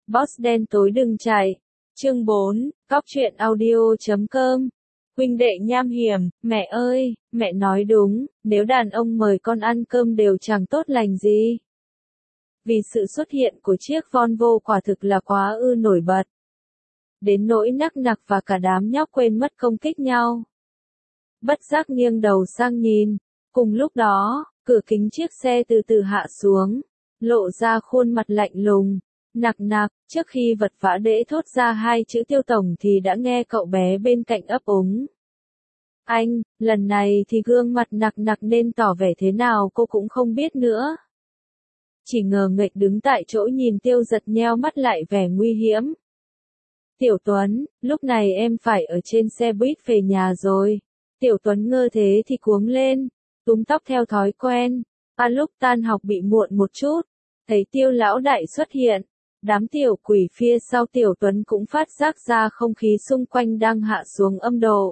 Boss đen tối đừng chạy. Chương 4, Cóc truyện audio.com. Huynh đệ nham hiểm, mẹ ơi, mẹ nói đúng, nếu đàn ông mời con ăn cơm đều chẳng tốt lành gì. Vì sự xuất hiện của chiếc Volvo quả thực là quá nổi bật. Đến nỗi nắc nặc và cả đám nhóc quên mất công kích nhau. Bất giác nghiêng đầu sang nhìn, cùng lúc đó, cửa kính chiếc xe từ từ hạ xuống, lộ ra khuôn mặt lạnh lùng. Nặc nặc, trước khi vật vã đễ thốt ra hai chữ Tiêu tổng thì đã nghe cậu bé bên cạnh ấp úng. Anh, lần này thì gương mặt nặc nặc nên tỏ vẻ thế nào cô cũng không biết nữa. Chỉ ngờ nghệch đứng tại chỗ nhìn Tiêu Giật nheo mắt lại vẻ nguy hiểm. Tiểu Tuấn, lúc này em phải ở trên xe buýt về nhà rồi. Tiểu Tuấn ngơ thế thì cuống lên, túm tóc theo thói quen. Lúc tan học bị muộn một chút, thấy Tiêu lão đại xuất hiện. Đám tiểu quỷ phía sau Tiểu Tuấn cũng phát giác ra không khí xung quanh đang hạ xuống âm độ.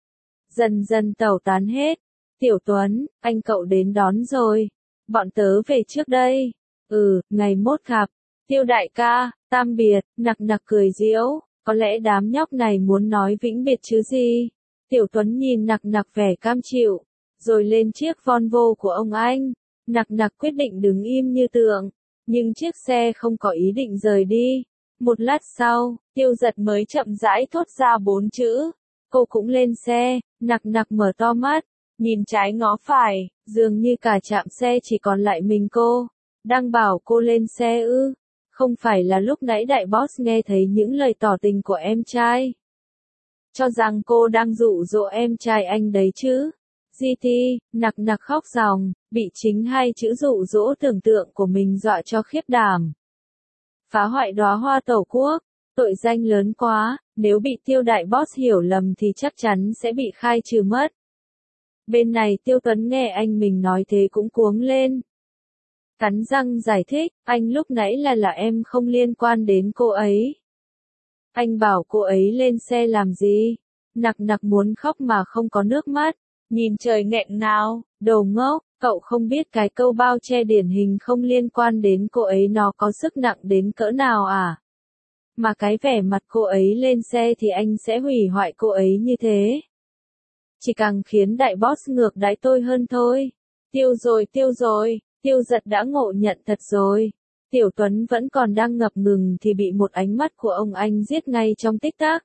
Dần dần tẩu tán hết. Tiểu Tuấn, anh cậu đến đón rồi. Bọn tớ về trước đây. Ngày mốt gặp. Tiêu đại ca, tam biệt, nặc nặc cười giễu. Có lẽ đám nhóc này muốn nói vĩnh biệt chứ gì. Tiểu Tuấn nhìn nặc nặc vẻ cam chịu. Rồi lên chiếc Volvo của ông anh. Nặc nặc quyết định đứng im như tượng. Nhưng chiếc xe không có ý định rời đi. Một lát sau, Tiêu Giật mới chậm rãi thốt ra 4 chữ. Cô cũng lên xe, nặc nặc mở to mắt, nhìn trái ngó phải, dường như cả trạm xe chỉ còn lại mình cô. Đang bảo cô lên xe ư? Không phải là lúc nãy đại boss nghe thấy những lời tỏ tình của em trai. Cho rằng cô đang dụ dỗ em trai anh đấy chứ. GT, nặc nặc khóc ròng, bị chính hai chữ dụ dỗ tưởng tượng của mình dọa cho khiếp đảm. Phá hoại đóa hoa tổ quốc, tội danh lớn quá, nếu bị Tiêu đại boss hiểu lầm thì chắc chắn sẽ bị khai trừ mất. Bên này Tiêu Tuấn nghe anh mình nói thế cũng cuống lên. Cắn răng giải thích, anh lúc nãy là em không liên quan đến cô ấy. Anh bảo cô ấy lên xe làm gì? Nặc nặc muốn khóc mà không có nước mắt. Nhìn trời nghẹn ngào, đồ ngốc, cậu không biết cái câu bao che điển hình không liên quan đến cô ấy nó có sức nặng đến cỡ nào à? Mà cái vẻ mặt cô ấy lên xe thì anh sẽ hủy hoại cô ấy như thế. Chỉ càng khiến đại boss ngược đãi tôi hơn thôi. Tiêu rồi, Tiêu Giật đã ngộ nhận thật rồi. Tiểu Tuấn vẫn còn đang ngập ngừng thì bị một ánh mắt của ông anh giết ngay trong tích tắc.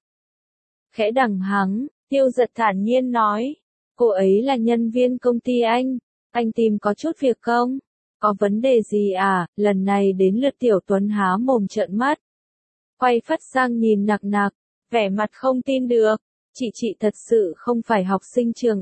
Khẽ đằng hắng, Tiêu Giật thản nhiên nói. Cô ấy là nhân viên công ty anh tìm có chút việc không? Có vấn đề gì à? Lần này đến lượt Tiểu Tuấn há mồm trợn mắt. Quay phát sang nhìn nặc nặc, vẻ mặt không tin được. Chị thật sự không phải học sinh trường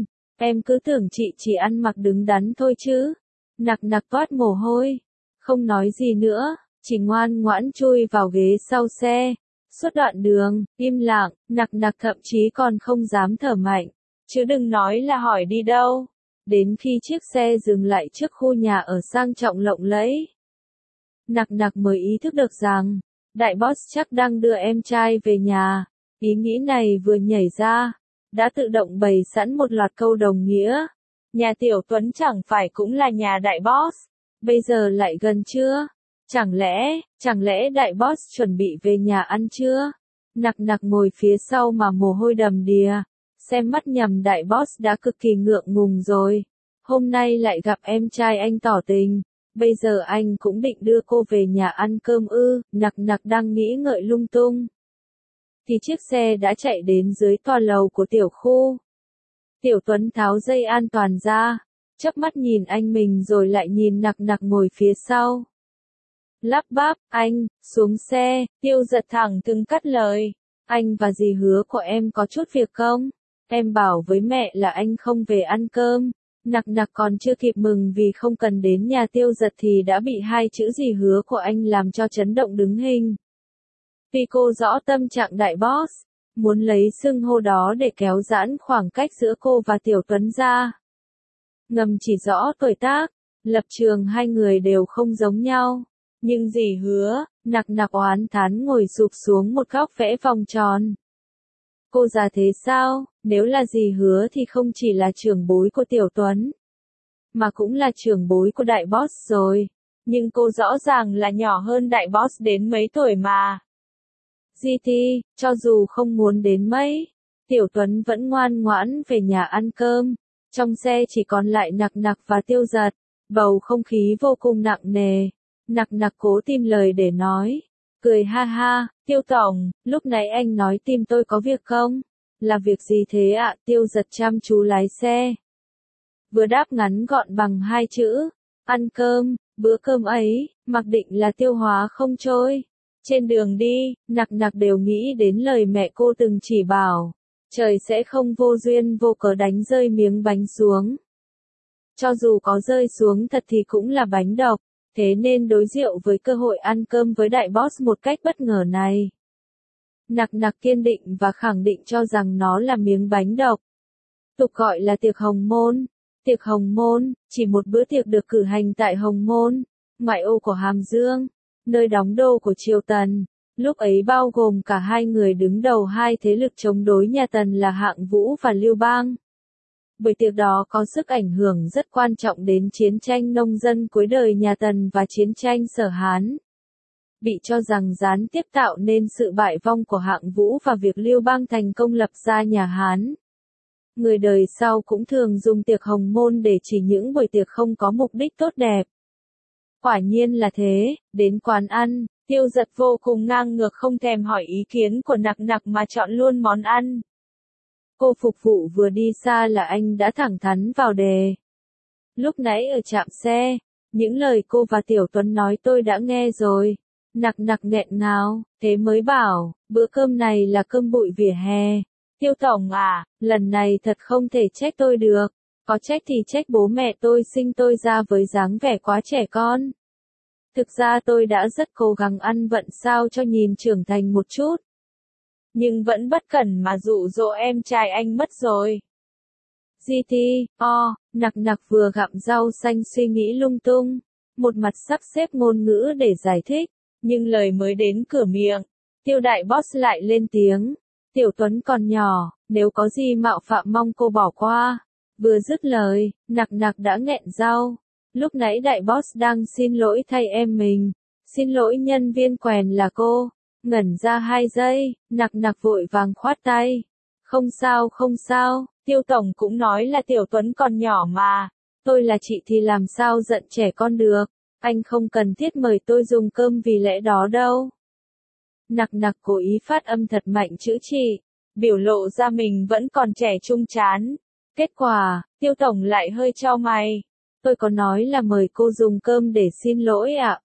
em cứ tưởng chị chỉ ăn mặc đứng đắn thôi chứ. Nặc nặc toát mồ hôi, không nói gì nữa, chỉ ngoan ngoãn chui vào ghế sau xe. Suốt đoạn đường, im lặng, nặc nặc thậm chí còn không dám thở mạnh. Chứ đừng nói là hỏi đi đâu. Đến khi chiếc xe dừng lại trước khu nhà ở sang trọng lộng lẫy. Nặc nặc mới ý thức được rằng, đại boss chắc đang đưa em trai về nhà. Ý nghĩ này vừa nhảy ra, đã tự động bày sẵn một loạt câu đồng nghĩa. Nhà Tiểu Tuấn chẳng phải cũng là nhà đại boss. Bây giờ lại gần chưa? Chẳng lẽ đại boss chuẩn bị về nhà ăn chưa? Nặc nặc ngồi phía sau mà mồ hôi đầm đìa. Xem mắt nhầm đại boss đã cực kỳ ngượng ngùng rồi. Hôm nay lại gặp em trai anh tỏ tình. Bây giờ anh cũng định đưa cô về nhà ăn cơm ư? Nặc nặc đang nghĩ ngợi lung tung. Thì chiếc xe đã chạy đến dưới tòa lầu của tiểu khu. Tiểu Tuấn tháo dây an toàn ra. Chớp mắt nhìn anh mình rồi lại nhìn nặc nặc ngồi phía sau. Lắp bắp, anh, xuống xe, Tiêu Giật thẳng thừng cắt lời. Anh và dì Hứa của em có chút việc không? Em bảo với mẹ là anh không về ăn cơm. Nặc nặc còn chưa kịp mừng vì không cần đến nhà Tiêu Giật thì đã bị hai chữ dì Hứa của anh làm cho chấn động đứng hình. Vì cô rõ tâm trạng đại boss, muốn lấy xưng hô đó để kéo giãn khoảng cách giữa cô và Tiểu Tuấn ra. Ngầm chỉ rõ tuổi tác, lập trường hai người đều không giống nhau. Nhưng dì Hứa, nặc nặc oán thán ngồi sụp xuống một góc vẽ vòng tròn. Cô già thế sao? Nếu là dì Hứa thì không chỉ là trưởng bối của Tiểu Tuấn, mà cũng là trưởng bối của đại boss rồi. Nhưng cô rõ ràng là nhỏ hơn đại boss đến mấy tuổi mà. GT, cho dù không muốn đến mấy, Tiểu Tuấn vẫn ngoan ngoãn về nhà ăn cơm. Trong xe chỉ còn lại Nặc Nặc và Tiêu Giật. Bầu không khí vô cùng nặng nề. Nặc Nặc cố tìm lời để nói. Cười ha ha, Tiêu Tổng, lúc nãy anh nói tìm tôi có việc không? Là việc gì thế ạ? Tiêu Giật chăm chú lái xe. Vừa đáp ngắn gọn bằng 2 chữ. Ăn cơm, bữa cơm ấy, mặc định là tiêu hóa không trôi. Trên đường đi, Nặc Nặc đều nghĩ đến lời mẹ cô từng chỉ bảo. Trời sẽ không vô duyên vô cớ đánh rơi miếng bánh xuống. Cho dù có rơi xuống thật thì cũng là bánh độc. Thế nên đối diện với cơ hội ăn cơm với đại boss một cách bất ngờ này. Nặc Nặc kiên định và khẳng định cho rằng nó là miếng bánh độc. Tục gọi là tiệc hồng môn. Tiệc hồng môn, chỉ một bữa tiệc được cử hành tại Hồng Môn, ngoại ô của Hàm Dương, nơi đóng đô của triều Tần. Lúc ấy bao gồm cả hai người đứng đầu hai thế lực chống đối nhà Tần là Hạng Vũ và Lưu Bang. Buổi tiệc đó có sức ảnh hưởng rất quan trọng đến chiến tranh nông dân cuối đời nhà Tần và chiến tranh Sở Hán. Bị cho rằng gián tiếp tạo nên sự bại vong của Hạng Vũ và việc Lưu Bang thành công lập ra nhà Hán. Người đời sau cũng thường dùng tiệc hồng môn để chỉ những buổi tiệc không có mục đích tốt đẹp. Quả nhiên là thế, đến quán ăn, Tiêu Giật vô cùng ngang ngược không thèm hỏi ý kiến của Nặc Nặc mà chọn luôn món ăn. Cô phục vụ vừa đi xa là anh đã thẳng thắn vào đề. Lúc nãy ở trạm xe, những lời cô và Tiểu Tuấn nói tôi đã nghe rồi. Nặc Nặc nghẹn ngào, thế mới bảo, bữa cơm này là cơm bụi vỉa hè. Tiêu Tổng à, lần này thật không thể trách tôi được. Có trách thì trách bố mẹ tôi sinh tôi ra với dáng vẻ quá trẻ con. Thực ra tôi đã rất cố gắng ăn vận sao cho nhìn trưởng thành một chút. Nhưng vẫn bất cẩn mà dụ dỗ em trai anh mất rồi. GT, Nặc Nặc vừa gặm rau xanh suy nghĩ lung tung. Một mặt sắp xếp ngôn ngữ để giải thích. Nhưng lời mới đến cửa miệng. Tiêu đại boss lại lên tiếng. Tiểu Tuấn còn nhỏ, nếu có gì mạo phạm mong cô bỏ qua. Vừa dứt lời, Nặc Nặc đã nghẹn rau. Lúc nãy đại boss đang xin lỗi thay em mình. Xin lỗi nhân viên quèn là cô. Ngẩn ra 2 giây, Nặc Nặc vội vàng khoát tay. Không sao không sao, Tiêu Tổng cũng nói là Tiểu Tuấn còn nhỏ mà. Tôi là chị thì làm sao giận trẻ con được. Anh không cần thiết mời tôi dùng cơm vì lẽ đó đâu. Nặc Nặc cố ý phát âm thật mạnh chữ chị, biểu lộ ra mình vẫn còn trẻ trung chán. Kết quả, Tiêu Tổng lại hơi chau mày. Tôi có nói là mời cô dùng cơm để xin lỗi à?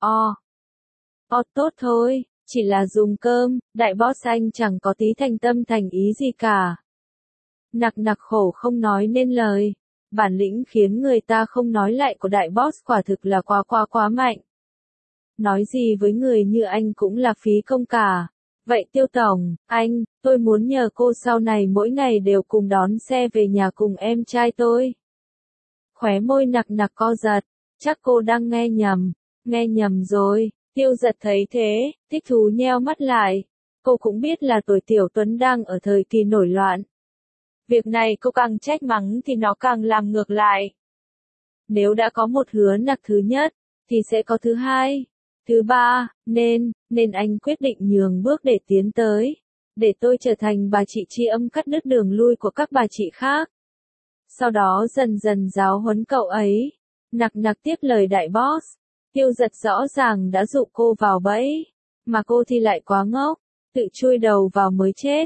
Tốt thôi, chỉ là dùng cơm, đại boss anh chẳng có tí thành tâm thành ý gì cả. Nặc Nặc khổ không nói nên lời. Bản lĩnh khiến người ta không nói lại của đại boss quả thực là quá mạnh. Nói gì với người như anh cũng là phí công cả. Vậy Tiêu Tổng, tôi muốn nhờ cô sau này mỗi ngày đều cùng đón xe về nhà cùng em trai tôi. Khóe môi Nặc Nặc co giật, chắc cô đang nghe nhầm rồi. Tiêu Giật thấy thế, thích thú nheo mắt lại. Cô cũng biết là tuổi Tiểu Tuấn đang ở thời kỳ nổi loạn. Việc này cô càng trách mắng thì nó càng làm ngược lại. Nếu đã có một hứa nặc thứ nhất, thì sẽ có thứ hai, thứ ba, nên anh quyết định nhường bước để tiến tới. Để tôi trở thành bà chị tri âm cắt đứt đường lui của các bà chị khác. Sau đó dần dần giáo huấn cậu ấy. Nặc Nặc tiếp lời đại boss. Tiêu Giật rõ ràng đã dụ cô vào bẫy. Mà cô thì lại quá ngốc. Tự chui đầu vào mới chết.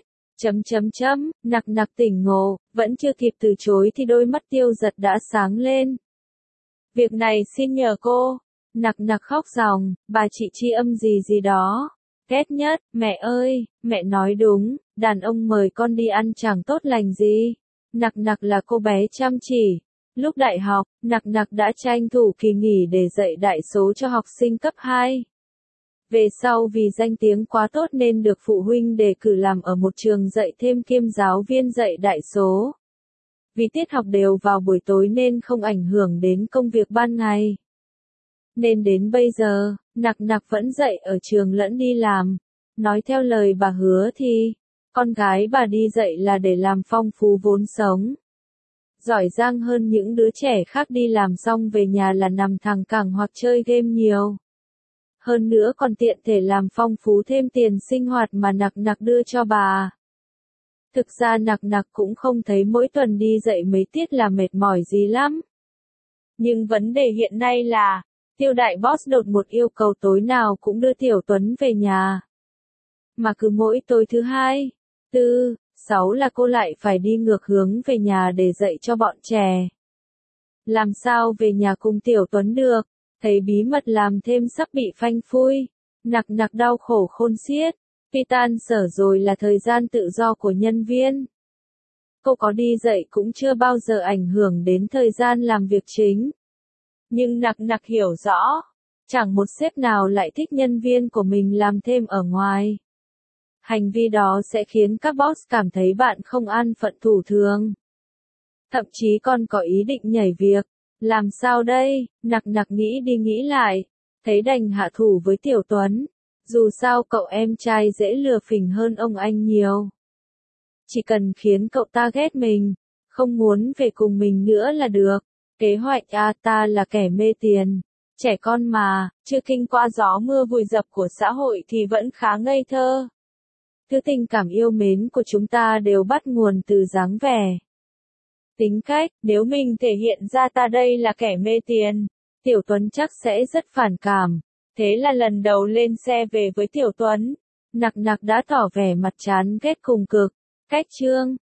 Nặc Nặc tỉnh ngộ, vẫn chưa kịp từ chối thì đôi mắt Tiêu Giật đã sáng lên. Việc này xin nhờ cô. Nặc Nặc khóc ròng, bà chị tri âm gì đó. Ghét nhất, mẹ ơi, mẹ nói đúng, đàn ông mời con đi ăn chẳng tốt lành gì. Nặc Nặc là cô bé chăm chỉ. Lúc đại học, Nặc Nặc đã tranh thủ kỳ nghỉ để dạy đại số cho học sinh cấp 2. Về sau vì danh tiếng quá tốt nên được phụ huynh đề cử làm ở một trường dạy thêm kiêm giáo viên dạy đại số. Vì tiết học đều vào buổi tối nên không ảnh hưởng đến công việc ban ngày. Nên đến bây giờ, Nặc Nặc vẫn dạy ở trường lẫn đi làm. Nói theo lời bà hứa thì, con gái bà đi dạy là để làm phong phú vốn sống. giỏi giang hơn những đứa trẻ khác đi làm xong về nhà là nằm thẳng cẳng hoặc chơi game nhiều. Hơn nữa còn tiện thể làm phong phú thêm tiền sinh hoạt mà Nặc Nặc đưa cho bà. Thực ra Nặc Nặc cũng không thấy mỗi tuần đi dạy mấy tiết là mệt mỏi gì lắm. Nhưng vấn đề hiện nay là, Tiêu đại boss đột một yêu cầu tối nào cũng đưa Tiểu Tuấn về nhà. Mà cứ mỗi tối thứ 2, 4, 6 là cô lại phải đi ngược hướng về nhà để dạy cho bọn trẻ. Làm sao về nhà cùng Tiểu Tuấn được, thấy bí mật làm thêm sắp bị phanh phui. Nặc Nặc đau khổ khôn xiết, tan sở rồi là thời gian tự do của nhân viên. Cô có đi dạy cũng chưa bao giờ ảnh hưởng đến thời gian làm việc chính. Nhưng Nặc Nặc hiểu rõ, chẳng một sếp nào lại thích nhân viên của mình làm thêm ở ngoài. Hành vi đó sẽ khiến các boss cảm thấy bạn không an phận thủ thường. Thậm chí còn có ý định nhảy việc. Làm sao đây? Nặc Nặc nghĩ đi nghĩ lại, thấy đành hạ thủ với Tiểu Tuấn. Dù sao cậu em trai dễ lừa phỉnh hơn ông anh nhiều. Chỉ cần khiến cậu ta ghét mình, không muốn về cùng mình nữa là được. Kế hoạch ta là kẻ mê tiền. Trẻ con mà, chưa kinh qua gió mưa vùi dập của xã hội thì vẫn khá ngây thơ. Thứ tình cảm yêu mến của chúng ta đều bắt nguồn từ dáng vẻ. Tính cách, nếu mình thể hiện ra ta đây là kẻ mê tiền, Tiểu Tuấn chắc sẽ rất phản cảm. Thế là lần đầu lên xe về với Tiểu Tuấn, Nặc Nặc đã tỏ vẻ mặt chán ghét cùng cực. Cách chương